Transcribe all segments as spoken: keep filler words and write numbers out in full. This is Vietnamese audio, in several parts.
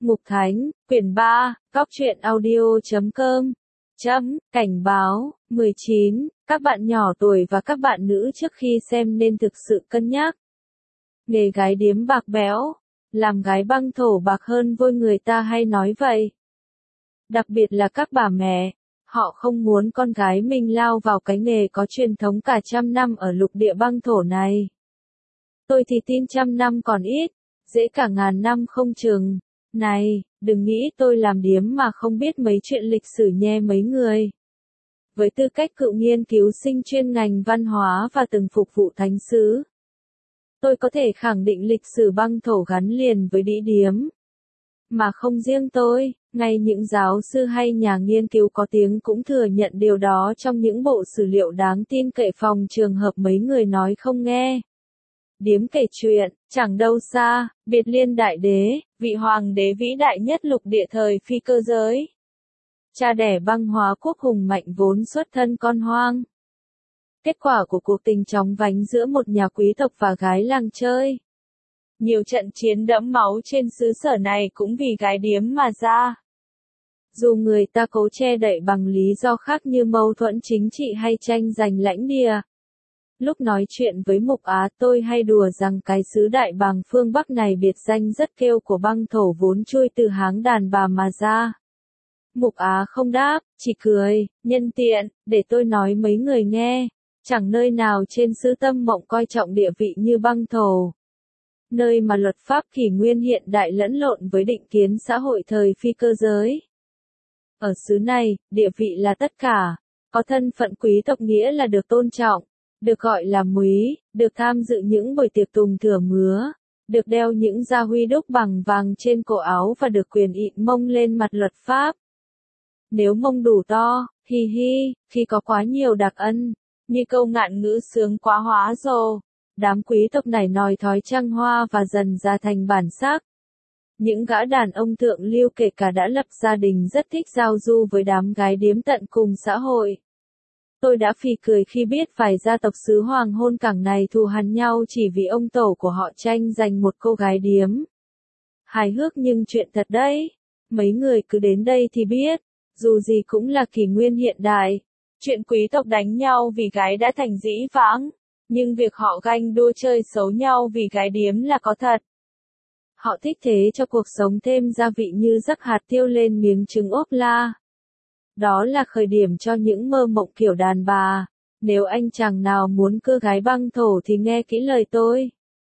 Mục Thánh, quyển ba, góc truyện audio chấm com. Chấm, cảnh báo, mười chín, các bạn nhỏ tuổi và các bạn nữ trước khi xem nên thực sự cân nhắc. Nghề gái điếm bạc bẽo, làm gái băng thổ bạc hơn vôi người ta hay nói vậy. Đặc biệt là các bà mẹ, họ không muốn con gái mình lao vào cái nghề có truyền thống cả trăm năm ở lục địa băng thổ này. Tôi thì tin trăm năm còn ít, dễ cả ngàn năm không chừng. Này, đừng nghĩ tôi làm điếm mà không biết mấy chuyện lịch sử nhe mấy người. Với tư cách cựu nghiên cứu sinh chuyên ngành văn hóa và từng phục vụ thánh sứ, tôi có thể khẳng định lịch sử băng thổ gắn liền với đĩ điếm. Mà không riêng tôi, ngay những giáo sư hay nhà nghiên cứu có tiếng cũng thừa nhận điều đó trong những bộ sử liệu đáng tin cậy phòng trường hợp mấy người nói không nghe. Điếm kể chuyện, chẳng đâu xa, Biệt Liên Đại Đế, vị hoàng đế vĩ đại nhất lục địa thời phi cơ giới. Cha đẻ băng hóa quốc hùng mạnh vốn xuất thân con hoang. Kết quả của cuộc tình chóng vánh giữa một nhà quý tộc và gái làng chơi. Nhiều trận chiến đẫm máu trên xứ sở này cũng vì gái điếm mà ra. Dù người ta cố che đậy bằng lý do khác như mâu thuẫn chính trị hay tranh giành lãnh địa. Lúc nói chuyện với Mục Á tôi hay đùa rằng cái xứ Đại Bàng phương Bắc này biệt danh rất kêu của băng thổ vốn chui từ háng đàn bà mà ra. Mục Á không đáp, chỉ cười, nhân tiện, để tôi nói mấy người nghe, chẳng nơi nào trên xứ Tâm Mộng coi trọng địa vị như băng thổ. Nơi mà luật pháp kỷ nguyên hiện đại lẫn lộn với định kiến xã hội thời phi cơ giới. Ở xứ này, địa vị là tất cả, có thân phận quý tộc nghĩa là được tôn trọng. Được gọi là múy, được tham dự những buổi tiệc tùng thửa mứa, được đeo những gia huy đúc bằng vàng trên cổ áo và được quyền ịn mông lên mặt luật pháp. Nếu mông đủ to, hi hi, khi có quá nhiều đặc ân, như câu ngạn ngữ sướng quá hóa rồ, đám quý tộc này nòi thói trăng hoa và dần ra thành bản sắc. Những gã đàn ông thượng lưu kể cả đã lập gia đình rất thích giao du với đám gái điếm tận cùng xã hội. Tôi đã phì cười khi biết vài gia tộc xứ Hoàng Hôn Cảng này thù hằn nhau chỉ vì ông tổ của họ tranh giành một cô gái điếm. Hài hước nhưng chuyện thật đấy. Mấy người cứ đến đây thì biết, dù gì cũng là kỷ nguyên hiện đại. Chuyện quý tộc đánh nhau vì gái đã thành dĩ vãng, nhưng việc họ ganh đua chơi xấu nhau vì gái điếm là có thật. Họ thích thế cho cuộc sống thêm gia vị như rắc hạt tiêu lên miếng trứng ốp la. Đó là khởi điểm cho những mơ mộng kiểu đàn bà. Nếu anh chàng nào muốn cưa gái băng thổ thì nghe kỹ lời tôi.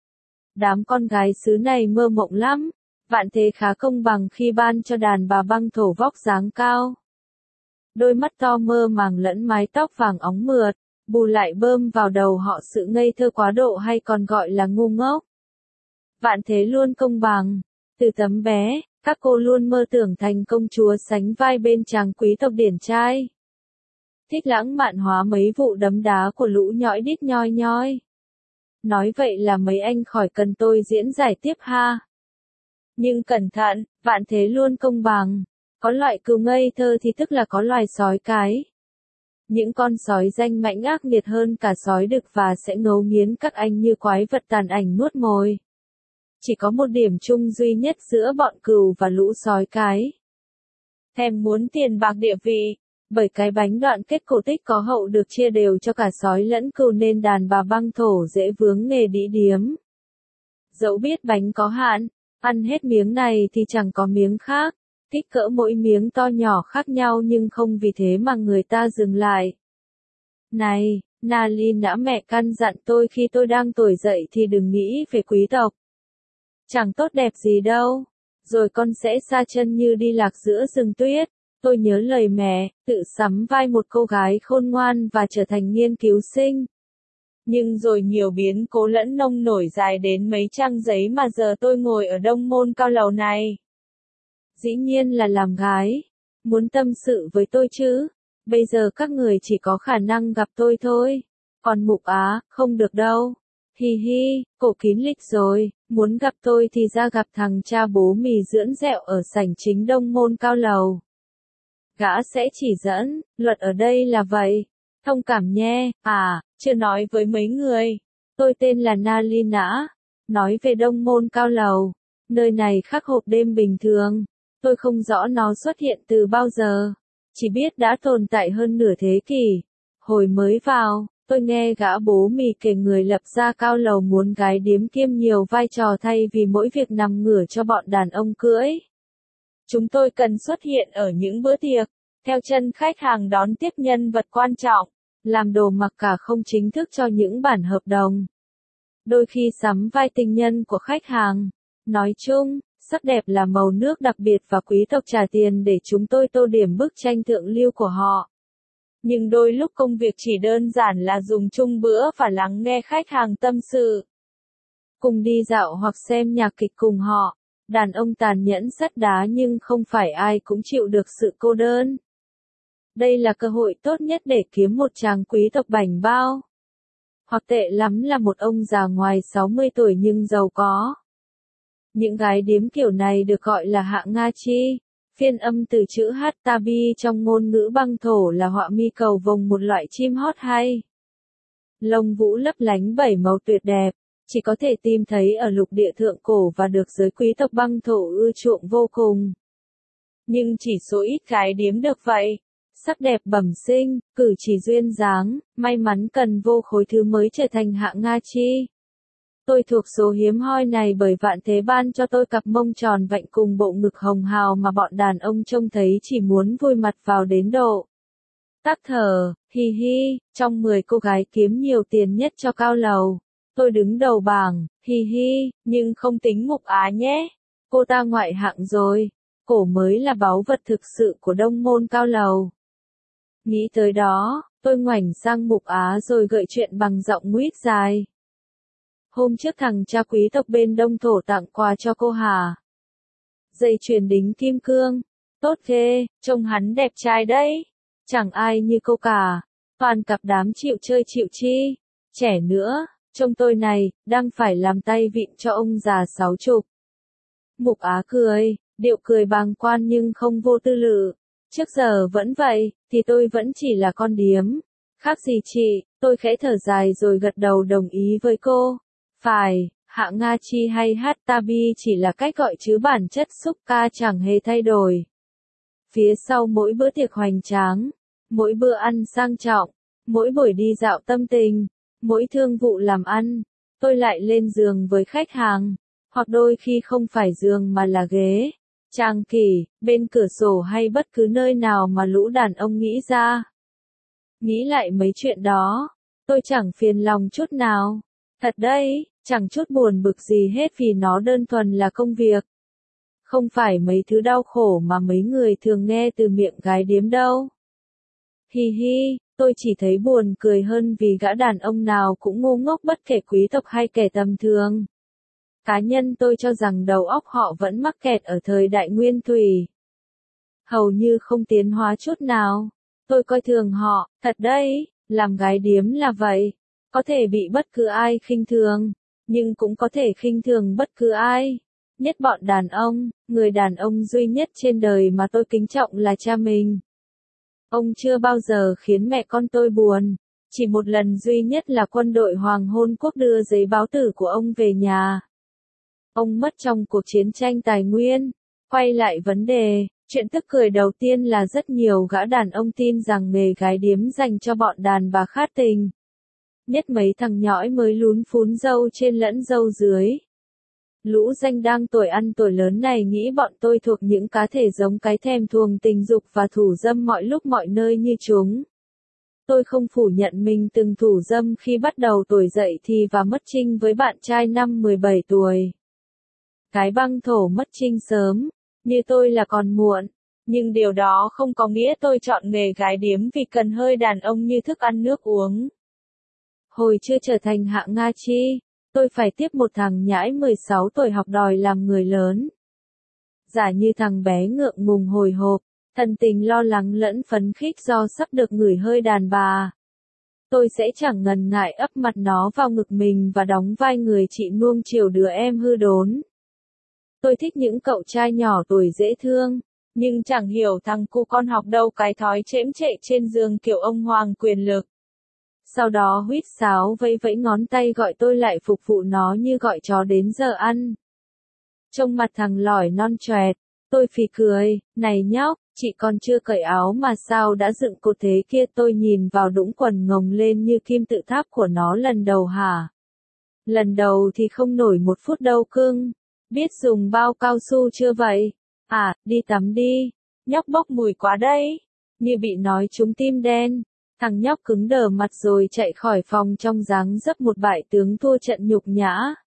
Đám con gái xứ này mơ mộng lắm. Vạn thế khá công bằng khi ban cho đàn bà băng thổ vóc dáng cao. Đôi mắt to mơ màng lẫn mái tóc vàng óng mượt, bù lại bơm vào đầu họ sự ngây thơ quá độ hay còn gọi là ngu ngốc. Vạn thế luôn công bằng. Từ tấm bé, các cô luôn mơ tưởng thành công chúa sánh vai bên chàng quý tộc điển trai. Thích lãng mạn hóa mấy vụ đấm đá của lũ nhõi đít nhoi nhoi. Nói vậy là mấy anh khỏi cần tôi diễn giải tiếp ha. Nhưng cẩn thận, vạn thế luôn công bằng. Có loại cừu ngây thơ thì tức là có loài sói cái. Những con sói danh mãnh ác nghiệt hơn cả sói đực và sẽ ngấu nghiến các anh như quái vật tàn ảnh nuốt mồi. Chỉ có một điểm chung duy nhất giữa bọn cừu và lũ sói cái. Thèm muốn tiền bạc địa vị, bởi cái bánh đoạn kết cổ tích có hậu được chia đều cho cả sói lẫn cừu nên đàn bà băng thổ dễ vướng nghề đĩ điếm. Dẫu biết bánh có hạn, ăn hết miếng này thì chẳng có miếng khác, kích cỡ mỗi miếng to nhỏ khác nhau nhưng không vì thế mà người ta dừng lại. Này, Nalin đã mẹ căn dặn tôi khi tôi đang tuổi dậy thì đừng nghĩ về quý tộc. Chẳng tốt đẹp gì đâu, rồi con sẽ sa chân như đi lạc giữa rừng tuyết. Tôi nhớ lời mẹ, tự sắm vai một cô gái khôn ngoan và trở thành nghiên cứu sinh. Nhưng rồi nhiều biến cố lẫn nông nổi dài đến mấy trang giấy mà giờ tôi ngồi ở Đông Môn Cao Lầu này. Dĩ nhiên là làm gái. Muốn tâm sự với tôi chứ. Bây giờ các người chỉ có khả năng gặp tôi thôi. Còn Mục Á, không được đâu. Hi hi, cổ kín lịch rồi, muốn gặp tôi thì ra gặp thằng cha bố mì dưỡng dẹo ở sảnh chính Đông Môn Cao Lầu. Gã sẽ chỉ dẫn, luật ở đây là vậy. Thông cảm nhé, à, chưa nói với mấy người. Tôi tên là Nalina, nói về Đông Môn Cao Lầu. Nơi này khác hộp đêm bình thường. Tôi không rõ nó xuất hiện từ bao giờ. Chỉ biết đã tồn tại hơn nửa thế kỷ. Hồi mới vào, tôi nghe gã bố mì kể người lập ra cao lầu muốn gái điếm kiêm nhiều vai trò thay vì mỗi việc nằm ngửa cho bọn đàn ông cưỡi. Chúng tôi cần xuất hiện ở những bữa tiệc, theo chân khách hàng đón tiếp nhân vật quan trọng, làm đồ mặc cả không chính thức cho những bản hợp đồng. Đôi khi sắm vai tình nhân của khách hàng. Nói chung, sắc đẹp là màu nước đặc biệt và quý tộc trả tiền để chúng tôi tô điểm bức tranh thượng lưu của họ. Nhưng đôi lúc công việc chỉ đơn giản là dùng chung bữa và lắng nghe khách hàng tâm sự. Cùng đi dạo hoặc xem nhạc kịch cùng họ. Đàn ông tàn nhẫn sắt đá nhưng không phải ai cũng chịu được sự cô đơn. Đây là cơ hội tốt nhất để kiếm một chàng quý tộc bảnh bao. Hoặc tệ lắm là một ông già ngoài sáu mươi tuổi nhưng giàu có. Những gái điếm kiểu này được gọi là hạ Nga chi. Phiên âm từ chữ hát tabi trong ngôn ngữ băng thổ là họa mi cầu vồng, một loại chim hót hay. Lông vũ lấp lánh bảy màu tuyệt đẹp, chỉ có thể tìm thấy ở lục địa thượng cổ và được giới quý tộc băng thổ ưa chuộng vô cùng. Nhưng chỉ số ít gái điếm được vậy. Sắc đẹp bẩm sinh, cử chỉ duyên dáng, may mắn cần vô khối thứ mới trở thành hạ Nga chi. Tôi thuộc số hiếm hoi này bởi vạn thế ban cho tôi cặp mông tròn vạnh cùng bộ ngực hồng hào mà bọn đàn ông trông thấy chỉ muốn vùi mặt vào đến độ tắc thở. Hi hi, trong mười cô gái kiếm nhiều tiền nhất cho cao lầu, tôi đứng đầu bảng. Hi hi, nhưng không tính Mục Á nhé. Cô ta ngoại hạng rồi. Cổ mới là báu vật thực sự của đông môn cao lầu. Nghĩ tới đó, tôi ngoảnh sang Mục Á rồi gợi chuyện bằng giọng nguýt dài. Hôm trước thằng cha quý tộc bên Đông Thổ tặng quà cho cô hả? Dây chuyền đính kim cương. Tốt ghê, trông hắn đẹp trai đấy. Chẳng ai như cô cả. Toàn cặp đám chịu chơi chịu chi. Trẻ nữa, trông tôi này, đang phải làm tay vịn cho ông già sáu chục. Mục Á cười, điệu cười bàng quan nhưng không vô tư lự. Trước giờ vẫn vậy, thì tôi vẫn chỉ là con điếm. Khác gì chị, tôi khẽ thở dài rồi gật đầu đồng ý với cô. Phải, hạ Nga chi hay hát tabi chỉ là cách gọi chứ bản chất xúc ca chẳng hề thay đổi. Phía sau mỗi bữa tiệc hoành tráng, mỗi bữa ăn sang trọng, mỗi buổi đi dạo tâm tình, mỗi thương vụ làm ăn, tôi lại lên giường với khách hàng, hoặc đôi khi không phải giường mà là ghế, trang kỷ, bên cửa sổ hay bất cứ nơi nào mà lũ đàn ông nghĩ ra. Nghĩ lại mấy chuyện đó, tôi chẳng phiền lòng chút nào. Thật đấy, chẳng chút buồn bực gì hết vì nó đơn thuần là công việc. Không phải mấy thứ đau khổ mà mấy người thường nghe từ miệng gái điếm đâu. Hi hi, tôi chỉ thấy buồn cười hơn vì gã đàn ông nào cũng ngu ngốc bất kể quý tộc hay kẻ tầm thường. Cá nhân tôi cho rằng đầu óc họ vẫn mắc kẹt ở thời đại nguyên thủy. Hầu như không tiến hóa chút nào. Tôi coi thường họ, thật đấy, làm gái điếm là vậy. Có thể bị bất cứ ai khinh thường, nhưng cũng có thể khinh thường bất cứ ai. Nhất bọn đàn ông, người đàn ông duy nhất trên đời mà tôi kính trọng là cha mình. Ông chưa bao giờ khiến mẹ con tôi buồn, chỉ một lần duy nhất là quân đội Hoàng Hôn Quốc đưa giấy báo tử của ông về nhà. Ông mất trong cuộc chiến tranh tài nguyên. Quay lại vấn đề, chuyện tức cười đầu tiên là rất nhiều gã đàn ông tin rằng nghề gái điếm dành cho bọn đàn bà khát tình. Nhất mấy thằng nhõi mới lún phún dâu trên lẫn dâu dưới. Lũ danh đang tuổi ăn tuổi lớn này nghĩ bọn tôi thuộc những cá thể giống cái thèm thuồng tình dục và thủ dâm mọi lúc mọi nơi như chúng. Tôi không phủ nhận mình từng thủ dâm khi bắt đầu tuổi dậy thì và mất trinh với bạn trai năm mười bảy tuổi. Cái băng thổ mất trinh sớm, như tôi là còn muộn, nhưng điều đó không có nghĩa tôi chọn nghề gái điếm vì cần hơi đàn ông như thức ăn nước uống. Hồi chưa trở thành hạ Nga chi, tôi phải tiếp một thằng nhãi mười sáu tuổi học đòi làm người lớn. Giả như thằng bé ngượng ngùng hồi hộp, thần tình lo lắng lẫn phấn khích do sắp được ngửi hơi đàn bà. Tôi sẽ chẳng ngần ngại ấp mặt nó vào ngực mình và đóng vai người chị nuông chiều đứa em hư đốn. Tôi thích những cậu trai nhỏ tuổi dễ thương, nhưng chẳng hiểu thằng cu con học đâu cái thói chễm chệ trên giường kiểu ông hoàng quyền lực. Sau đó huýt sáo vẫy vẫy ngón tay gọi tôi lại phục vụ nó như gọi chó đến giờ ăn. Trông mặt thằng lỏi non choẹt, tôi phì cười, này nhóc, chị còn chưa cởi áo mà sao đã dựng cột thế kia, tôi nhìn vào đũng quần ngồng lên như kim tự tháp của nó lần đầu hả? Lần đầu thì không nổi một phút đâu cưng. Biết dùng bao cao su chưa vậy? À, đi tắm đi. Nhóc bốc mùi quá đấy. Như bị nói trúng tim đen. Thằng nhóc cứng đờ mặt rồi chạy khỏi phòng trong dáng dấp một bại tướng thua trận nhục nhã.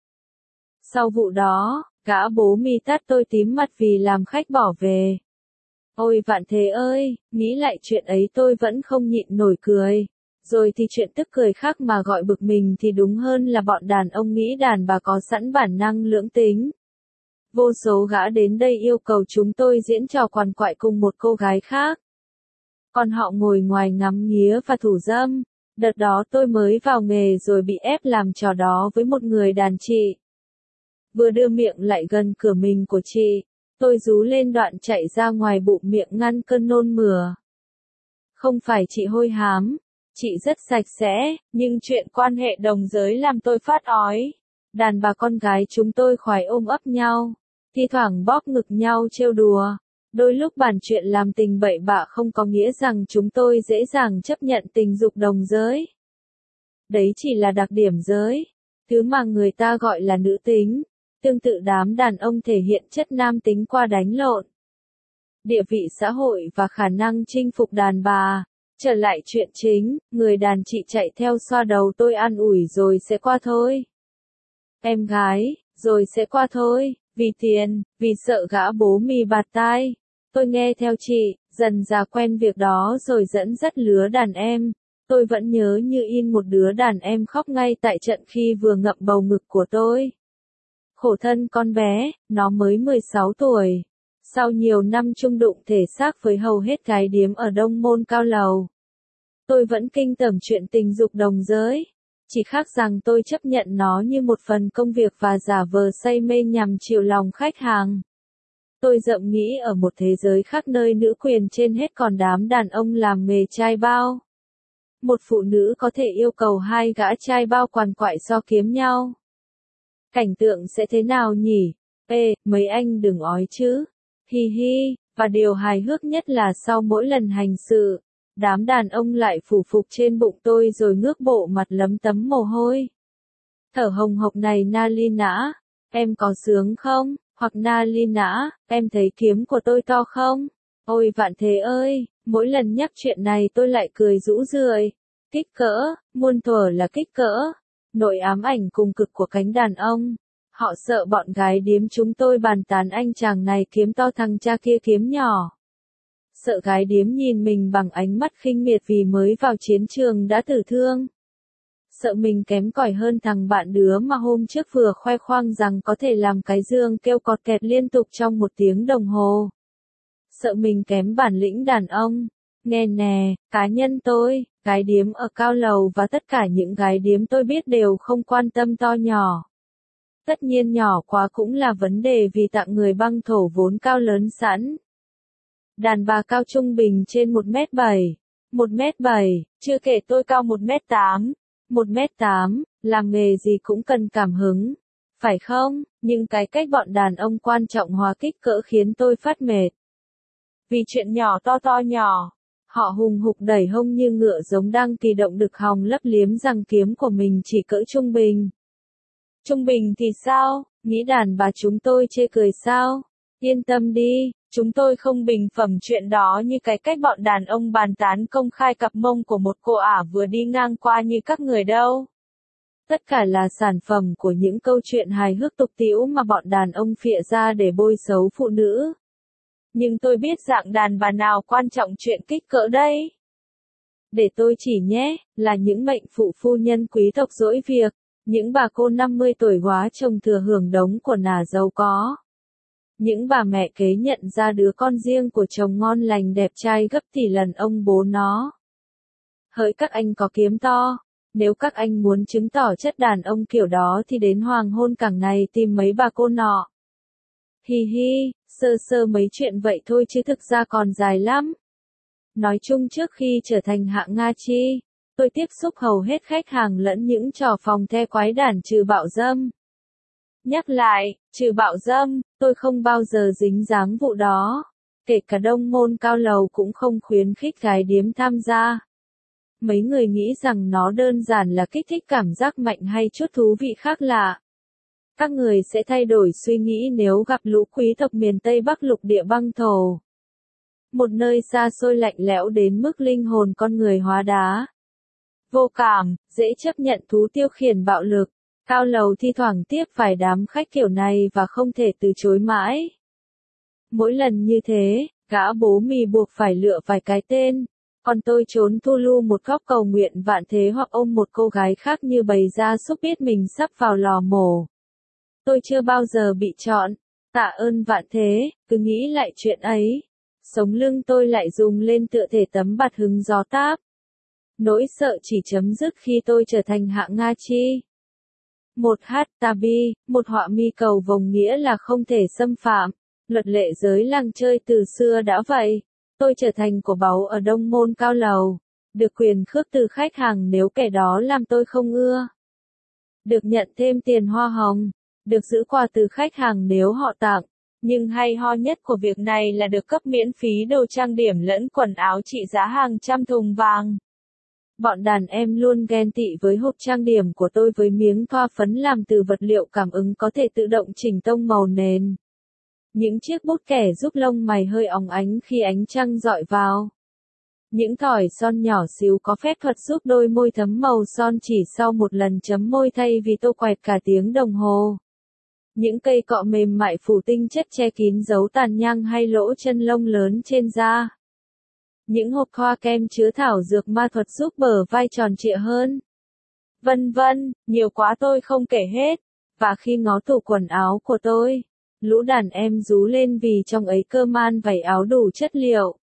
Sau vụ đó, gã bố mi tát tôi tím mặt vì làm khách bỏ về. Ôi vạn thế ơi, nghĩ lại chuyện ấy tôi vẫn không nhịn nổi cười. Rồi thì chuyện tức cười khác mà gọi bực mình thì đúng hơn là bọn đàn ông nghĩ đàn bà có sẵn bản năng lưỡng tính. Vô số gã đến đây yêu cầu chúng tôi diễn trò quằn quại cùng một cô gái khác. Còn họ ngồi ngoài ngắm nghía và thủ dâm. Đợt đó tôi mới vào nghề rồi bị ép làm trò đó với một người đàn chị. Vừa đưa miệng lại gần cửa mình của chị, tôi rú lên đoạn chạy ra ngoài bụng miệng ngăn cơn nôn mửa. Không phải chị hôi hám, chị rất sạch sẽ, nhưng chuyện quan hệ đồng giới làm tôi phát ói. Đàn bà con gái chúng tôi khoái ôm ấp nhau, thi thoảng bóp ngực nhau trêu đùa. Đôi lúc bàn chuyện làm tình bậy bạ không có nghĩa rằng chúng tôi dễ dàng chấp nhận tình dục đồng giới. Đấy chỉ là đặc điểm giới, thứ mà người ta gọi là nữ tính. Tương tự đám đàn ông thể hiện chất nam tính qua đánh lộn, địa vị xã hội và khả năng chinh phục đàn bà. Trở lại chuyện chính, người đàn chị chạy theo xoa đầu tôi an ủi rồi sẽ qua thôi. Em gái, rồi sẽ qua thôi, vì tiền, vì sợ gã bố mì bạt tai. Tôi nghe theo chị, dần dà quen việc đó rồi dẫn dắt lứa đàn em. Tôi vẫn nhớ như in một đứa đàn em khóc ngay tại trận khi vừa ngậm bầu ngực của tôi. Khổ thân con bé, nó mới mười sáu tuổi. Sau nhiều năm chung đụng thể xác với hầu hết gái điếm ở Đông Môn Cao Lầu, tôi vẫn kinh tởm chuyện tình dục đồng giới. Chỉ khác rằng tôi chấp nhận nó như một phần công việc và giả vờ say mê nhằm chiều lòng khách hàng. Tôi dậm nghĩ ở một thế giới khác nơi nữ quyền trên hết còn đám đàn ông làm nghề trai bao. Một phụ nữ có thể yêu cầu hai gã trai bao quằn quại so kiếm nhau. Cảnh tượng sẽ thế nào nhỉ? Ê, mấy anh đừng ói chứ. Hi hi, và điều hài hước nhất là sau mỗi lần hành sự, đám đàn ông lại phủ phục trên bụng tôi rồi ngước bộ mặt lấm tấm mồ hôi. Thở hồng hộc này Nalina, em có sướng không? Hoặc Nalina, em thấy kiếm của tôi to không? Ôi vạn thế ơi, mỗi lần nhắc chuyện này tôi lại cười rũ rượi. Kích cỡ, muôn thuở là kích cỡ. Nỗi ám ảnh cùng cực của cánh đàn ông. Họ sợ bọn gái điếm chúng tôi bàn tán anh chàng này kiếm to thằng cha kia kiếm nhỏ. Sợ gái điếm nhìn mình bằng ánh mắt khinh miệt vì mới vào chiến trường đã tử thương. Sợ mình kém cỏi hơn thằng bạn đứa mà hôm trước vừa khoe khoang rằng có thể làm cái dương kêu cọt kẹt liên tục trong một tiếng đồng hồ. Sợ mình kém bản lĩnh đàn ông. Nghe nè, cá nhân tôi, gái điếm ở Cao Lầu và tất cả những gái điếm tôi biết đều không quan tâm to nhỏ. Tất nhiên nhỏ quá cũng là vấn đề vì tặng người băng thổ vốn cao lớn sẵn. Đàn bà cao trung bình trên một mét bảy. một mét bảy, chưa kể tôi cao một mét tám. một mét tám, làm nghề gì cũng cần cảm hứng. Phải không? Nhưng cái cách bọn đàn ông quan trọng hóa kích cỡ khiến tôi phát mệt. Vì chuyện nhỏ to to nhỏ, họ hùng hục đẩy hông như ngựa giống đang kỳ động đực hòng lấp liếm rằng kiếm của mình chỉ cỡ trung bình. Trung bình thì sao? Nghĩ đàn bà chúng tôi chê cười sao? Yên tâm đi, chúng tôi không bình phẩm chuyện đó như cái cách bọn đàn ông bàn tán công khai cặp mông của một cô ả vừa đi ngang qua như các người đâu. Tất cả là sản phẩm của những câu chuyện hài hước tục tĩu mà bọn đàn ông phịa ra để bôi xấu phụ nữ. Nhưng tôi biết dạng đàn bà nào quan trọng chuyện kích cỡ đây. Để tôi chỉ nhé, là những mệnh phụ phu nhân quý tộc dỗi việc, những bà cô năm mươi tuổi góa chồng thừa hưởng đống của nà giàu có. Những bà mẹ kế nhận ra đứa con riêng của chồng ngon lành đẹp trai gấp tỷ lần ông bố nó. Hỡi các anh có kiếm to, nếu các anh muốn chứng tỏ chất đàn ông kiểu đó thì đến hoàng hôn cảng này tìm mấy bà cô nọ. Hi hi, sơ sơ mấy chuyện vậy thôi chứ thực ra còn dài lắm. Nói chung trước khi trở thành hạng Nga chi, tôi tiếp xúc hầu hết khách hàng lẫn những trò phòng the quái đản trừ bạo dâm. Nhắc lại, trừ bạo dâm, tôi không bao giờ dính dáng vụ đó. Kể cả Đông Môn Cao Lầu cũng không khuyến khích gái điếm tham gia. Mấy người nghĩ rằng nó đơn giản là kích thích cảm giác mạnh hay chút thú vị khác lạ. Các người sẽ thay đổi suy nghĩ nếu gặp lũ quý tộc miền Tây Bắc lục địa băng thổ. Một nơi xa xôi lạnh lẽo đến mức linh hồn con người hóa đá. Vô cảm, dễ chấp nhận thú tiêu khiển bạo lực. Cao Lầu thi thoảng tiếp vài đám khách kiểu này và không thể từ chối mãi. Mỗi lần như thế, gã bố mì buộc phải lựa vài cái tên. Còn tôi trốn thu lu một góc cầu nguyện vạn thế hoặc ôm một cô gái khác như bầy gia súc biết mình sắp vào lò mổ. Tôi chưa bao giờ bị chọn. Tạ ơn vạn thế, cứ nghĩ lại chuyện ấy. Sống lưng tôi lại rung lên tựa thể tấm bạt hứng gió táp. Nỗi sợ chỉ chấm dứt khi tôi trở thành hạng Nga Chi. Một hát tabi, một họa mi cầu vồng nghĩa là không thể xâm phạm. Luật lệ giới làng chơi từ xưa đã vậy. Tôi trở thành của báu ở Đông Môn Cao Lầu. Được quyền khước từ khách hàng nếu kẻ đó làm tôi không ưa. Được nhận thêm tiền hoa hồng. Được giữ quà từ khách hàng nếu họ tặng. Nhưng hay ho nhất của việc này là được cấp miễn phí đồ trang điểm lẫn quần áo trị giá hàng trăm thùng vàng. Bọn đàn em luôn ghen tị với hộp trang điểm của tôi với miếng thoa phấn làm từ vật liệu cảm ứng có thể tự động chỉnh tông màu nền. Những chiếc bút kẻ giúp lông mày hơi óng ánh khi ánh trăng dọi vào. Những thỏi son nhỏ xíu có phép thuật giúp đôi môi thấm màu son chỉ sau một lần chấm môi thay vì tô quẹt cả tiếng đồng hồ. Những cây cọ mềm mại phủ tinh chất che kín dấu tàn nhang hay lỗ chân lông lớn trên da. Những hộp thoa kem chứa thảo dược ma thuật giúp bờ vai tròn trịa hơn. Vân vân, nhiều quá tôi không kể hết. Và khi ngó tủ quần áo của tôi, lũ đàn em rú lên vì trong ấy cơ man vảy áo đủ chất liệu.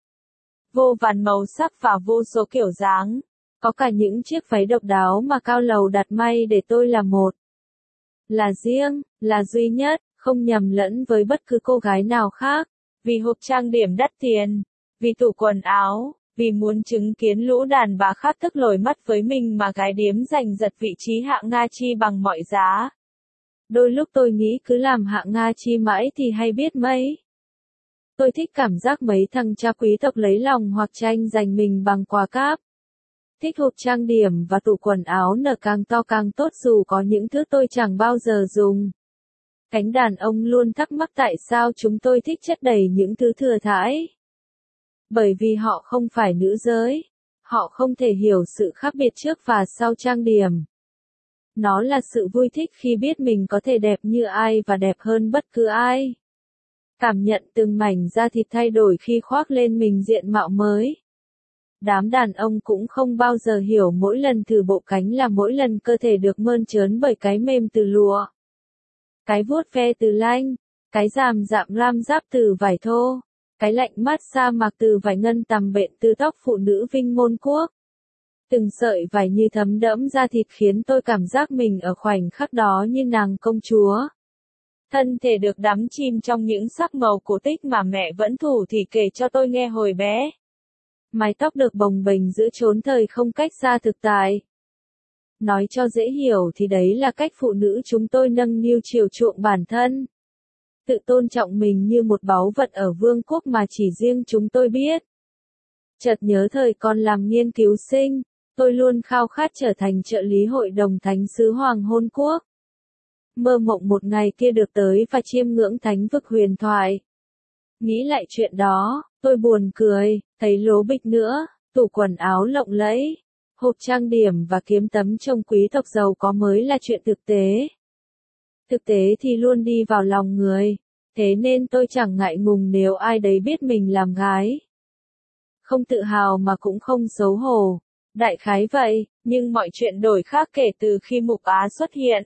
Vô vàn màu sắc và vô số kiểu dáng. Có cả những chiếc váy độc đáo mà Cao Lầu đặt may để tôi là một. Là riêng, là duy nhất, không nhầm lẫn với bất cứ cô gái nào khác. Vì hộp trang điểm đắt tiền, vì tủ quần áo, vì muốn chứng kiến lũ đàn bà khác thức lồi mắt với mình mà gái điếm giành giật vị trí hạng Nga Chi bằng mọi giá. Đôi lúc tôi nghĩ cứ làm hạng Nga Chi mãi thì hay biết mấy. Tôi thích cảm giác mấy thằng cha quý tộc lấy lòng hoặc tranh giành mình bằng quà cáp. Thích hộp trang điểm và tủ quần áo nở càng to càng tốt dù có những thứ tôi chẳng bao giờ dùng. Cánh đàn ông luôn thắc mắc tại sao chúng tôi thích chất đầy những thứ thừa thãi. Bởi vì họ không phải nữ giới. Họ không thể hiểu sự khác biệt trước và sau trang điểm. Nó là sự vui thích khi biết mình có thể đẹp như ai và đẹp hơn bất cứ ai. Cảm nhận từng mảnh da thịt thay đổi khi khoác lên mình diện mạo mới. Đám đàn ông cũng không bao giờ hiểu mỗi lần thử bộ cánh là mỗi lần cơ thể được mơn trớn bởi cái mềm từ lụa. Cái vuốt ve từ lanh. Cái giảm dạm lam giáp từ vải thô. Cái lạnh mát sa mạc từ vải ngân tằm bện từ tóc phụ nữ Vinh Môn Quốc. Từng sợi vải như thấm đẫm da thịt khiến tôi cảm giác mình ở khoảnh khắc đó như nàng công chúa. Thân thể được đắm chìm trong những sắc màu cổ tích mà mẹ vẫn thủ thì kể cho tôi nghe hồi bé. Mái tóc được bồng bềnh giữa chốn thời không cách xa thực tại. Nói cho dễ hiểu thì đấy là cách phụ nữ chúng tôi nâng niu chiều chuộng bản thân. Tự tôn trọng mình như một báu vật ở vương quốc mà chỉ riêng chúng tôi biết. Chợt nhớ thời còn làm nghiên cứu sinh, tôi luôn khao khát trở thành trợ lý hội đồng thánh sứ Hoàng Hôn Quốc. Mơ mộng một ngày kia được tới và chiêm ngưỡng thánh vực huyền thoại. Nghĩ lại chuyện đó, tôi buồn cười, thấy lố bịch nữa, tủ quần áo lộng lẫy, hộp trang điểm và kiếm tấm trông quý tộc giàu có mới là chuyện thực tế. Thực tế thì luôn đi vào lòng người, thế nên tôi chẳng ngại ngùng nếu ai đấy biết mình làm gái. Không tự hào mà cũng không xấu hổ. Đại khái vậy, nhưng mọi chuyện đổi khác kể từ khi Mục Á xuất hiện.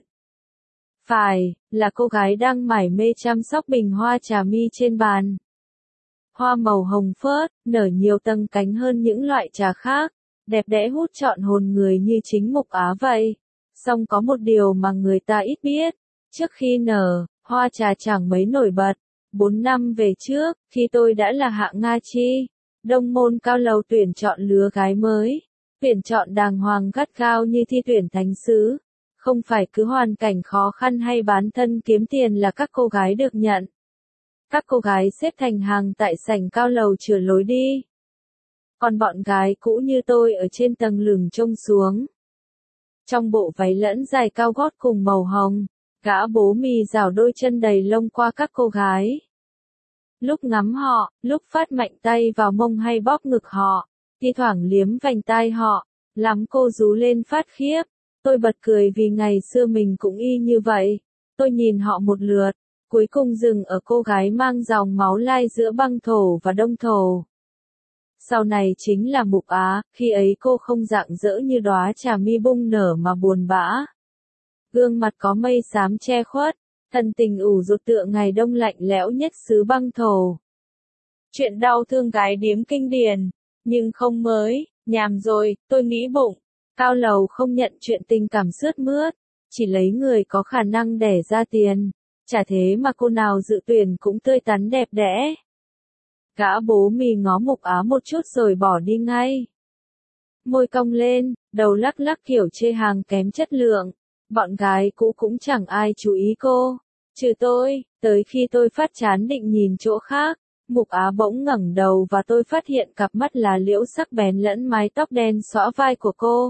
Phải, là cô gái đang mải mê chăm sóc bình hoa trà mi trên bàn. Hoa màu hồng phớt, nở nhiều tầng cánh hơn những loại trà khác, đẹp đẽ hút trọn hồn người như chính Mục Á vậy. Song có một điều mà người ta ít biết, trước khi nở, hoa trà chẳng mấy nổi bật. Bốn năm về trước, khi tôi đã là hạng Nga Chi, Đông Môn Cao Lầu tuyển chọn lứa gái mới, tuyển chọn đàng hoàng gắt gao như thi tuyển thánh sứ. Không phải cứ hoàn cảnh khó khăn hay bán thân kiếm tiền là các cô gái được nhận. Các cô gái xếp thành hàng tại sảnh cao lầu chừa lối đi. Còn bọn gái cũ như tôi ở trên tầng lửng trông xuống. Trong bộ váy lẫn dài cao gót cùng màu hồng, gã bố mì rảo đôi chân đầy lông qua các cô gái. Lúc ngắm họ, lúc phát mạnh tay vào mông hay bóp ngực họ, thi thoảng liếm vành tai họ, lắm cô rú lên phát khiếp. Tôi bật cười vì ngày xưa mình cũng y như vậy. Tôi nhìn họ một lượt, cuối cùng dừng ở cô gái mang dòng máu lai giữa băng thổ và đông thổ. Sau này chính là Mục Á, khi ấy cô không rạng rỡ như đóa trà mi bung nở mà buồn bã. Gương mặt có mây xám che khuất, thần tình ủ rột tựa ngày đông lạnh lẽo nhất xứ băng thổ. Chuyện đau thương gái điếm kinh điển, nhưng không mới, nhàm rồi, tôi nghĩ bụng. Cao lầu không nhận chuyện tình cảm sướt mướt, chỉ lấy người có khả năng đẻ ra tiền. Chả thế mà cô nào dự tuyển cũng tươi tắn đẹp đẽ. Gã bố mì ngó Mục Á một chút rồi bỏ đi ngay. Môi cong lên, đầu lắc lắc kiểu chê hàng kém chất lượng. Bọn gái cũ cũng chẳng ai chú ý cô, trừ tôi. Tới khi tôi phát chán định nhìn chỗ khác, Mục Á bỗng ngẩng đầu và tôi phát hiện cặp mắt lá liễu sắc bén lẫn mái tóc đen xõa vai của cô.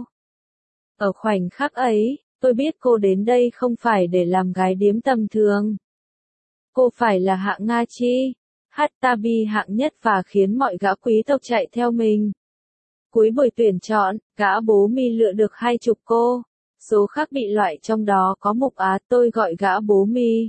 Ở khoảnh khắc ấy, tôi biết cô đến đây không phải để làm gái điếm tầm thường. Cô phải là hạng Nga Chi, Hattabi hạng nhất và khiến mọi gã quý tộc chạy theo mình. Cuối buổi tuyển chọn, gã bố mì lựa được hai chục cô. Số khác bị loại trong đó có Mục Á, tôi gọi gã bố mì.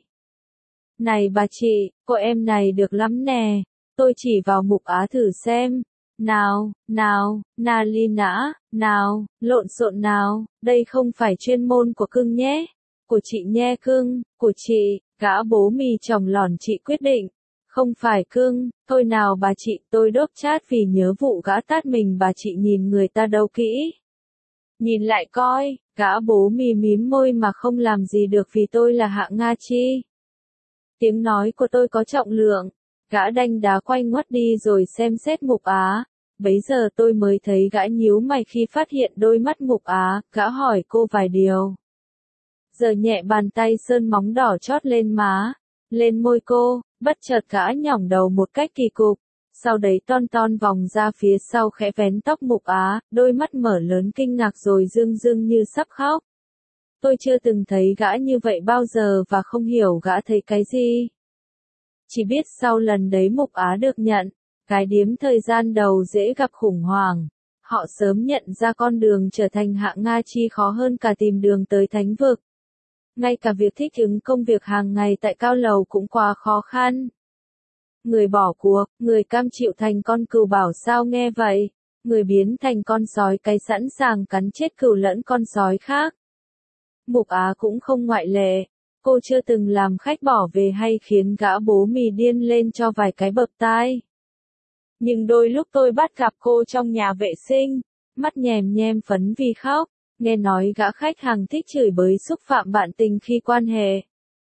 Này bà chị, cô em này được lắm nè. Tôi chỉ vào Mục Á thử xem. Nào, nào, nà ly nã, nào, lộn xộn nào, đây không phải chuyên môn của cưng nhé. Của chị nhe cưng, của chị, gã bố mì chồng lòn chị quyết định. Không phải cưng, thôi nào bà chị, tôi đốp chát vì nhớ vụ gã tát mình bà chị nhìn người ta đâu kỹ. Nhìn lại coi, gã bố mì mím môi mà không làm gì được vì tôi là hạng Nga Chi. Tiếng nói của tôi có trọng lượng. Gã đanh đá quay ngoắt đi rồi xem xét Mục Á. Bấy giờ tôi mới thấy gã nhíu mày khi phát hiện đôi mắt Mục Á, gã hỏi cô vài điều. Giờ nhẹ bàn tay sơn móng đỏ chót lên má, lên môi cô, bất chợt gã nhỏng đầu một cách kỳ cục. Sau đấy ton ton vòng ra phía sau khẽ vén tóc Mục Á, đôi mắt mở lớn kinh ngạc rồi rưng rưng như sắp khóc. Tôi chưa từng thấy gã như vậy bao giờ và không hiểu gã thấy cái gì. Chỉ biết sau lần đấy Mục Á được nhận, cái điếm thời gian đầu dễ gặp khủng hoảng. Họ sớm nhận ra con đường trở thành hạng Nga Chi khó hơn cả tìm đường tới thánh vực. Ngay cả việc thích ứng công việc hàng ngày tại cao lầu cũng quá khó khăn. Người bỏ cuộc, người cam chịu thành con cừu bảo sao nghe vậy, người biến thành con sói cái sẵn sàng cắn chết cừu lẫn con sói khác. Mục Á cũng không ngoại lệ. Cô chưa từng làm khách bỏ về hay khiến gã bố mì điên lên cho vài cái bập tai. Nhưng đôi lúc tôi bắt gặp cô trong nhà vệ sinh, mắt nhèm nhem phấn vì khóc, nghe nói gã khách hàng thích chửi bới xúc phạm bạn tình khi quan hệ.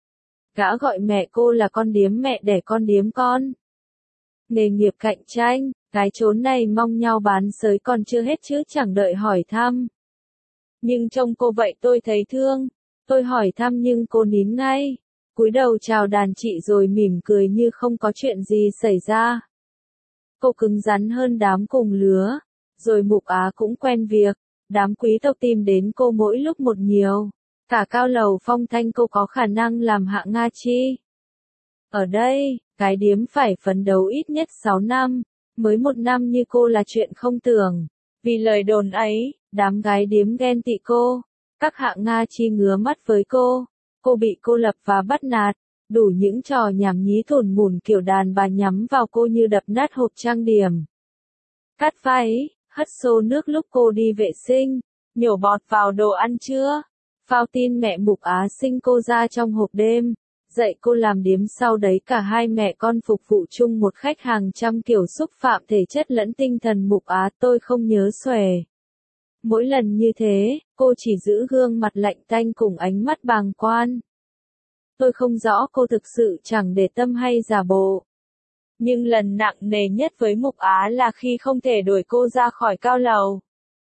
Gã gọi mẹ cô là con điếm mẹ đẻ con điếm con. Nghề nghiệp cạnh tranh, cái chốn này mong nhau bán sới còn chưa hết chứ chẳng đợi hỏi thăm. Nhưng trông cô vậy tôi thấy thương. Tôi hỏi thăm nhưng cô nín ngay, cúi đầu chào đàn chị rồi mỉm cười như không có chuyện gì xảy ra. Cô cứng rắn hơn đám cùng lứa, rồi Mục Á cũng quen việc, đám quý tộc tìm đến cô mỗi lúc một nhiều. Cả cao lầu phong thanh cô có khả năng làm hạng Nga Chi. Ở đây, cái điếm phải phấn đấu ít nhất sáu năm, mới một năm như cô là chuyện không tưởng. Vì lời đồn ấy, đám gái điếm ghen tị cô. Các hạng Nga Chi ngứa mắt với cô, cô bị cô lập và bắt nạt, đủ những trò nhảm nhí thủn mủn kiểu đàn bà nhắm vào cô như đập nát hộp trang điểm. Cắt váy, hất xô nước lúc cô đi vệ sinh, nhổ bọt vào đồ ăn trưa, phao tin mẹ Mục Á sinh cô ra trong hộp đêm, dạy cô làm điếm sau đấy cả hai mẹ con phục vụ chung một khách hàng trăm kiểu xúc phạm thể chất lẫn tinh thần Mục Á tôi không nhớ xuể. Mỗi lần như thế, cô chỉ giữ gương mặt lạnh tanh cùng ánh mắt bàng quan. Tôi không rõ cô thực sự chẳng để tâm hay giả bộ. Nhưng lần nặng nề nhất với Mục Á là khi không thể đuổi cô ra khỏi cao lầu.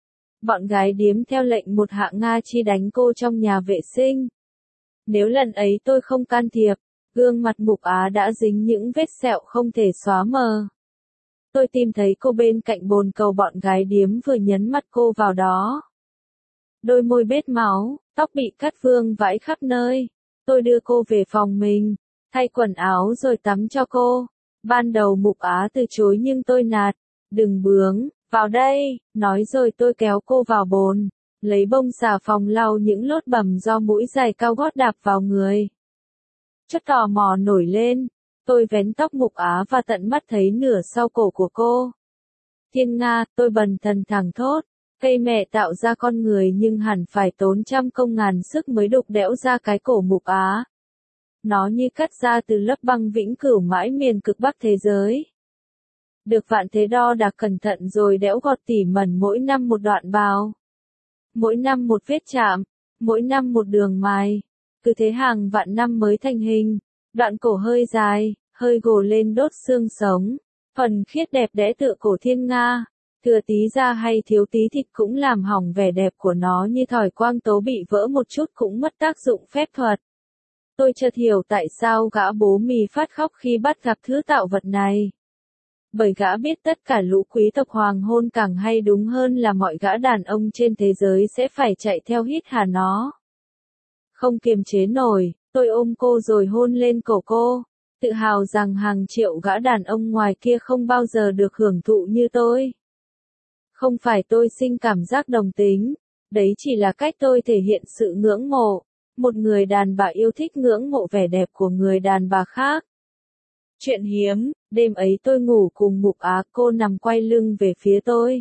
Bọn gái điếm theo lệnh một Hạ Nga Chi đánh cô trong nhà vệ sinh. Nếu lần ấy tôi không can thiệp, gương mặt Mục Á đã dính những vết sẹo không thể xóa mờ. Tôi tìm thấy cô bên cạnh bồn cầu bọn gái điếm vừa nhấn mặt cô vào đó. Đôi môi bết máu, tóc bị cắt vương vãi khắp nơi. Tôi đưa cô về phòng mình, thay quần áo rồi tắm cho cô. Ban đầu Mục Á từ chối nhưng tôi nạt, đừng bướng, vào đây, nói rồi tôi kéo cô vào bồn, lấy bông xà phòng lau những lốt bầm do mũi giày cao gót đạp vào người. Chút tò mò nổi lên, tôi vén tóc Mục Á và tận mắt thấy nửa sau cổ của cô. Thiên Nga, tôi bần thần thẳng thốt, cây mẹ tạo ra con người nhưng hẳn phải tốn trăm công ngàn sức mới đục đẽo ra cái cổ Mục Á. Nó như cắt ra từ lớp băng vĩnh cửu mãi miền cực bắc thế giới. Được vạn thế đo đạc cẩn thận rồi đẽo gọt tỉ mẩn mỗi năm một đoạn bào. Mỗi năm một vết chạm, mỗi năm một đường mài. Cứ thế hàng vạn năm mới thành hình. Đoạn cổ hơi dài, hơi gồ lên đốt xương sống. Phần khiết đẹp đẽ tựa cổ Thiên Nga. Thừa tí da hay thiếu tí thịt cũng làm hỏng vẻ đẹp của nó, như thỏi quang tố bị vỡ một chút cũng mất tác dụng phép thuật. Tôi chợt hiểu tại sao gã bố mì phát khóc khi bắt gặp thứ tạo vật này. Bởi gã biết tất cả lũ quý tộc hoàng hôn càng hay, đúng hơn là mọi gã đàn ông trên thế giới sẽ phải chạy theo hít hà nó. Không kiềm chế nổi, tôi ôm cô rồi hôn lên cổ cô, tự hào rằng hàng triệu gã đàn ông ngoài kia không bao giờ được hưởng thụ như tôi. Không phải tôi sinh cảm giác đồng tính, đấy chỉ là cách tôi thể hiện sự ngưỡng mộ. Một người đàn bà yêu thích ngưỡng mộ vẻ đẹp của người đàn bà khác. Chuyện hiếm, đêm ấy tôi ngủ cùng Mục Á, cô nằm quay lưng về phía tôi.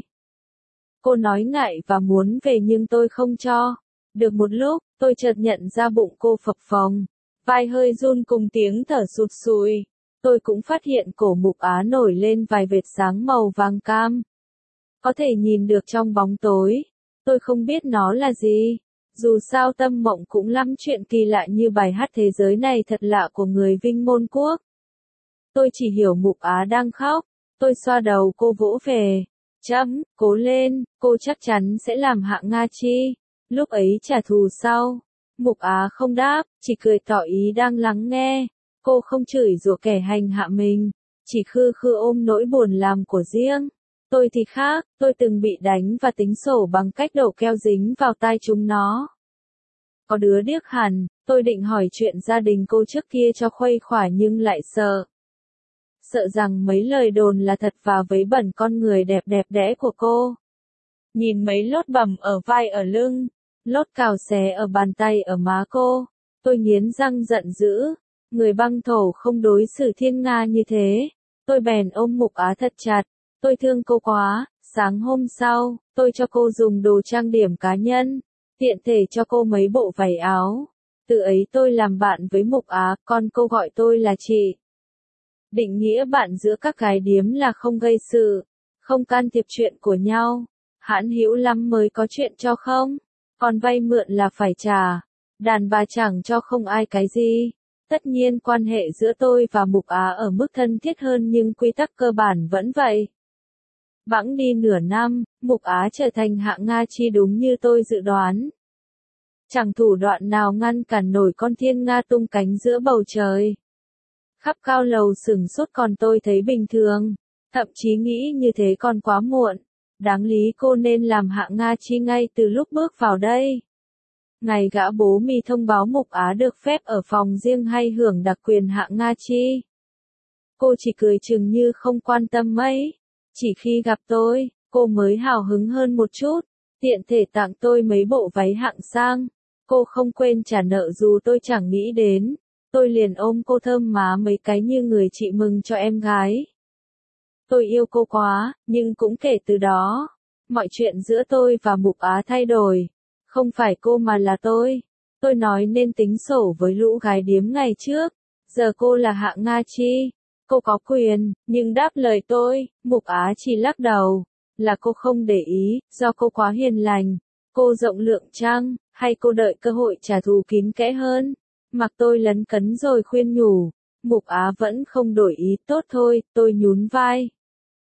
Cô nói ngại và muốn về nhưng tôi không cho. Được một lúc, tôi chợt nhận ra bụng cô phập phồng, vai hơi run cùng tiếng thở sụt sùi. Tôi cũng phát hiện cổ Mục Á nổi lên vài vệt sáng màu vàng cam. Có thể nhìn được trong bóng tối. Tôi không biết nó là gì. Dù sao tâm mộng cũng lắm chuyện kỳ lạ như bài hát Thế giới này thật lạ của người Vinh Môn Quốc. Tôi chỉ hiểu Mục Á đang khóc. Tôi xoa đầu cô vỗ về. Chấm, cố lên, cô chắc chắn sẽ làm Hạ Nga Chi. Lúc ấy trả thù sau. Mục Á không đáp, chỉ cười tỏ ý đang lắng nghe. Cô không chửi rủa kẻ hành hạ mình, chỉ khư khư ôm nỗi buồn làm của riêng. Tôi thì khác, tôi từng bị đánh và tính sổ bằng cách đổ keo dính vào tai chúng nó. Có đứa điếc hẳn, tôi định hỏi chuyện gia đình cô trước kia cho khuây khỏa nhưng lại sợ. Sợ rằng mấy lời đồn là thật và vấy bẩn con người đẹp đẹp đẽ của cô. Nhìn mấy lốt bầm ở vai ở lưng, lốt cào xé ở bàn tay ở má cô, tôi nghiến răng giận dữ. Người băng thổ không đối xử Thiên Nga như thế. Tôi bèn ôm Mục Á thật chặt. Tôi thương cô quá. Sáng hôm sau, tôi cho cô dùng đồ trang điểm cá nhân, tiện thể cho cô mấy bộ váy áo. Từ ấy tôi làm bạn với Mục Á, còn cô gọi tôi là chị. Định nghĩa bạn giữa các gái điếm là không gây sự, không can thiệp chuyện của nhau. Hãn hữu lắm mới có chuyện cho không? Còn vay mượn là phải trả. Đàn bà chẳng cho không ai cái gì. Tất nhiên quan hệ giữa tôi và Mục Á ở mức thân thiết hơn nhưng quy tắc cơ bản vẫn vậy. Bẵng đi nửa năm, Mục Á trở thành Hạ Nga Chi đúng như tôi dự đoán. Chẳng thủ đoạn nào ngăn cản nổi con Thiên Nga tung cánh giữa bầu trời. Khắp cao lầu sửng sốt còn tôi thấy bình thường, thậm chí nghĩ như thế còn quá muộn. Đáng lý cô nên làm Hạ Nga Chi ngay từ lúc bước vào đây. Ngày gã bố mì thông báo Mục Á được phép ở phòng riêng hay hưởng đặc quyền Hạ Nga Chi. Cô chỉ cười chừng như không quan tâm mấy. Chỉ khi gặp tôi, cô mới hào hứng hơn một chút, tiện thể tặng tôi mấy bộ váy hạng sang. Cô không quên trả nợ dù tôi chẳng nghĩ đến. Tôi liền ôm cô thơm má mấy cái như người chị mừng cho em gái. Tôi yêu cô quá, nhưng cũng kể từ đó, mọi chuyện giữa tôi và Mục Á thay đổi. Không phải cô mà là tôi. Tôi nói nên tính sổ với lũ gái điếm ngày trước. Giờ cô là Hạ Nga Chi. Cô có quyền, nhưng đáp lời tôi, Mục Á chỉ lắc đầu. Là cô không để ý, do cô quá hiền lành. Cô rộng lượng chăng, hay cô đợi cơ hội trả thù kín kẽ hơn? Mặc tôi lấn cấn rồi khuyên nhủ. Mục Á vẫn không đổi ý, tốt thôi, tôi nhún vai.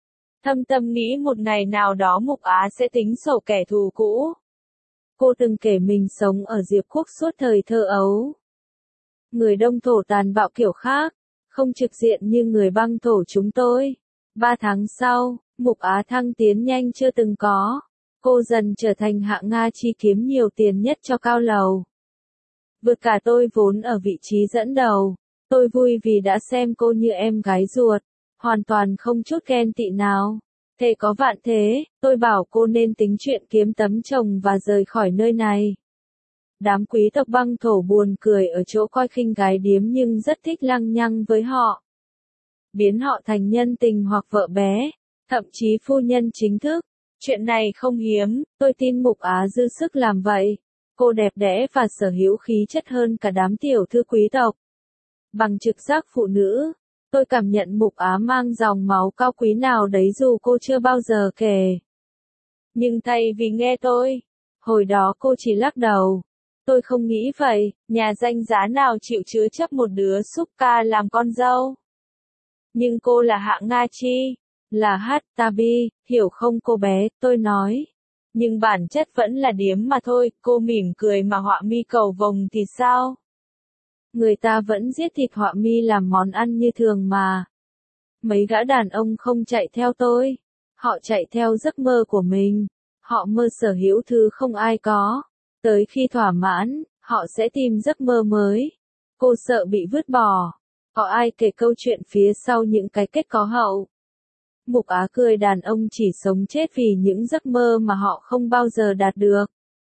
thâm tâm nghĩ một ngày nào đó Mục Á sẽ tính sổ kẻ thù cũ. Cô từng kể mình sống ở Diệp Quốc suốt thời thơ ấu. Người Đông Thổ tàn bạo kiểu khác, không trực diện như người Băng Thổ chúng tôi. Ba tháng sau, Mục Á thăng tiến nhanh chưa từng có. Cô dần trở thành hạng Nga chi kiếm nhiều tiền nhất cho cao lầu. Vượt cả tôi vốn ở vị trí dẫn đầu. Tôi vui vì đã xem cô như em gái ruột, hoàn toàn không chút ghen tị nào. Thế có vạn thế, tôi bảo cô nên tính chuyện kiếm tấm chồng và rời khỏi nơi này. Đám quý tộc Băng Thổ buồn cười ở chỗ coi khinh gái điếm nhưng rất thích lăng nhăng với họ. Biến họ thành nhân tình hoặc vợ bé, thậm chí phu nhân chính thức. Chuyện này không hiếm, tôi tin Mục Á dư sức làm vậy. Cô đẹp đẽ và sở hữu khí chất hơn cả đám tiểu thư quý tộc. Bằng trực giác phụ nữ, tôi cảm nhận Mục Á mang dòng máu cao quý nào đấy dù cô chưa bao giờ kể. Nhưng thay vì nghe tôi, hồi đó cô chỉ lắc đầu. Tôi không nghĩ vậy, nhà danh giá nào chịu chứa chấp một đứa súc ca làm con dâu. Nhưng cô là hạng Nga chi, là hát tabi, hiểu không cô bé, tôi nói. Nhưng bản chất vẫn là điếm mà thôi, cô mỉm cười mà họa mi cầu vồng thì sao? Người ta vẫn giết thịt họa mi làm món ăn như thường mà. Mấy gã đàn ông không chạy theo tôi, họ chạy theo giấc mơ của mình. Họ mơ sở hữu thứ không ai có. Tới khi thỏa mãn, họ sẽ tìm giấc mơ mới. Cô sợ bị vứt bỏ. Có ai kể câu chuyện phía sau những cái kết có hậu? Mục Á cười, đàn ông chỉ sống chết vì những giấc mơ mà họ không bao giờ đạt được.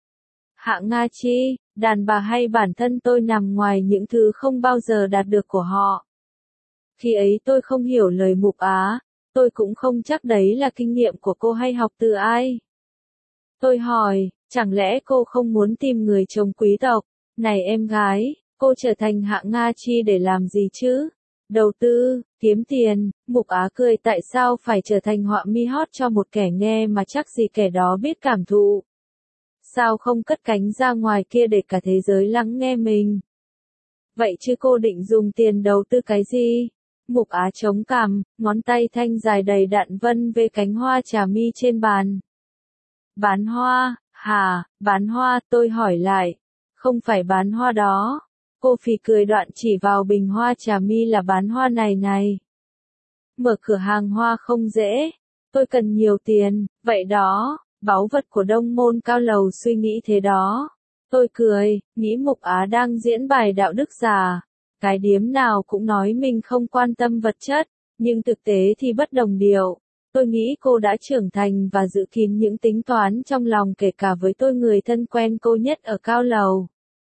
Hạng Nga chi, đàn bà hay bản thân tôi nằm ngoài những thứ không bao giờ đạt được của họ. Khi ấy tôi không hiểu lời Mục Á, tôi cũng không chắc đấy là kinh nghiệm của cô hay học từ ai. Tôi hỏi, chẳng lẽ cô không muốn tìm người chồng quý tộc? Này em gái, cô trở thành hạng Nga chi để làm gì chứ? Đầu tư, kiếm tiền. Mục Á cười, tại sao phải trở thành họa mi hot cho một kẻ nghe mà chắc gì kẻ đó biết cảm thụ. Sao không cất cánh ra ngoài kia để cả thế giới lắng nghe mình? Vậy chứ cô định dùng tiền đầu tư cái gì? Mục Á chống cằm, ngón tay thanh dài đầy đặn vân về cánh hoa trà mi trên bàn. Bán hoa, hả, bán hoa, tôi hỏi lại. Không phải bán hoa đó. Cô phì cười đoạn chỉ vào bình hoa trà mi là bán hoa này này. Mở cửa hàng hoa không dễ. Tôi cần nhiều tiền, vậy đó, báu vật của Đông Môn cao lầu suy nghĩ thế đó. Tôi cười, nghĩ Mục Á đang diễn bài đạo đức giả. Cái điếm nào cũng nói mình không quan tâm vật chất, nhưng thực tế thì bất đồng điệu. Tôi nghĩ cô đã trưởng thành và giữ kín những tính toán trong lòng kể cả với tôi, người thân quen cô nhất ở cao lầu.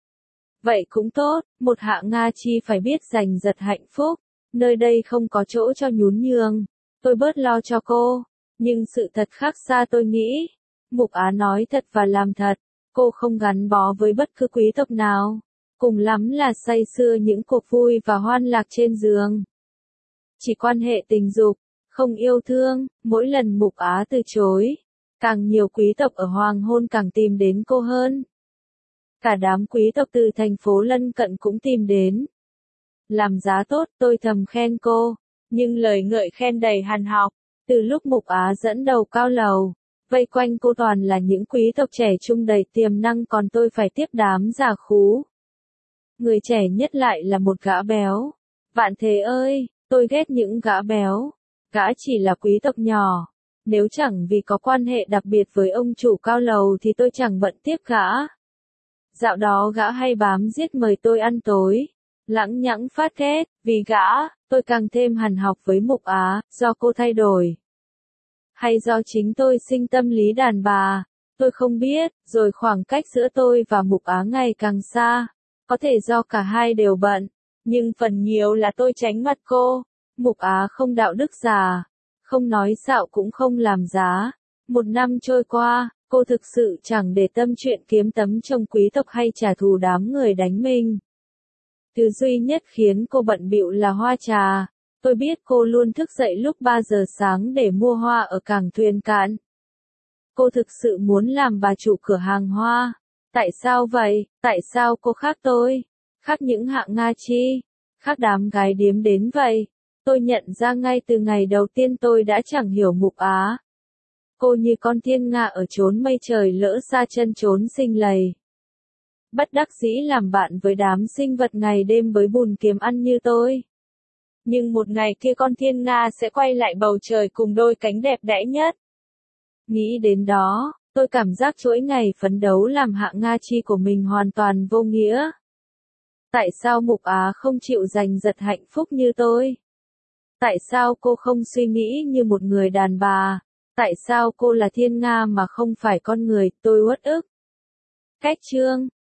Vậy cũng tốt, một hạng Nga chi phải biết giành giật hạnh phúc. Nơi đây không có chỗ cho nhún nhường. Tôi bớt lo cho cô. Nhưng sự thật khác xa tôi nghĩ. Mục Á nói thật và làm thật. Cô không gắn bó với bất cứ quý tộc nào. Cùng lắm là say sưa những cuộc vui và hoan lạc trên giường. Chỉ quan hệ tình dục, không yêu thương. Mỗi lần Mục Á từ chối, càng nhiều quý tộc ở hoàng hôn càng tìm đến cô hơn. Cả đám quý tộc từ thành phố lân cận cũng tìm đến. Làm giá tốt, tôi thầm khen cô. Nhưng lời ngợi khen đầy hàn học. Từ lúc Mục Á dẫn đầu cao lầu, vây quanh cô toàn là những quý tộc trẻ trung đầy tiềm năng, còn tôi phải tiếp đám già khú. Người trẻ nhất lại là một gã béo. Vạn thế ơi, tôi ghét những gã béo. Gã chỉ là quý tộc nhỏ. Nếu chẳng vì có quan hệ đặc biệt với ông chủ cao lầu thì tôi chẳng bận tiếp gã. Dạo đó gã hay bám giết mời tôi ăn tối. Lãng nhãng phát ghét, vì gã, tôi càng thêm hằn học với Mục Á, do cô thay đổi. Hay do chính tôi sinh tâm lý đàn bà, tôi không biết, rồi khoảng cách giữa tôi và Mục Á ngày càng xa. Có thể do cả hai đều bận, nhưng phần nhiều là tôi tránh mặt cô. Mục Á không đạo đức giả, không nói xạo cũng không làm giá. Một năm trôi qua, cô thực sự chẳng để tâm chuyện kiếm tấm chồng quý tộc hay trả thù đám người đánh mình. Thứ duy nhất khiến cô bận bịu là hoa trà. Tôi biết cô luôn thức dậy lúc ba giờ sáng để mua hoa ở cảng thuyền cạn. Cô thực sự muốn làm bà chủ cửa hàng hoa. Tại sao vậy? Tại sao cô khác tôi? Khác những hạng Nga chi? Khác đám gái điếm đến vậy? Tôi nhận ra ngay từ ngày đầu tiên tôi đã chẳng hiểu Mục Á. Cô như con thiên nga ở chốn mây trời lỡ xa chân chốn sinh lầy. Bất đắc dĩ làm bạn với đám sinh vật ngày đêm với bùn kiếm ăn như tôi. Nhưng một ngày kia con thiên nga sẽ quay lại bầu trời cùng đôi cánh đẹp đẽ nhất. Nghĩ đến đó, tôi cảm giác chuỗi ngày phấn đấu làm hạng nga chi của mình hoàn toàn vô nghĩa. Tại sao Mục Á không chịu giành giật hạnh phúc như tôi? Tại sao cô không suy nghĩ như một người đàn bà? Tại sao cô là thiên nga mà không phải con người? Tôi uất ức. Cách chương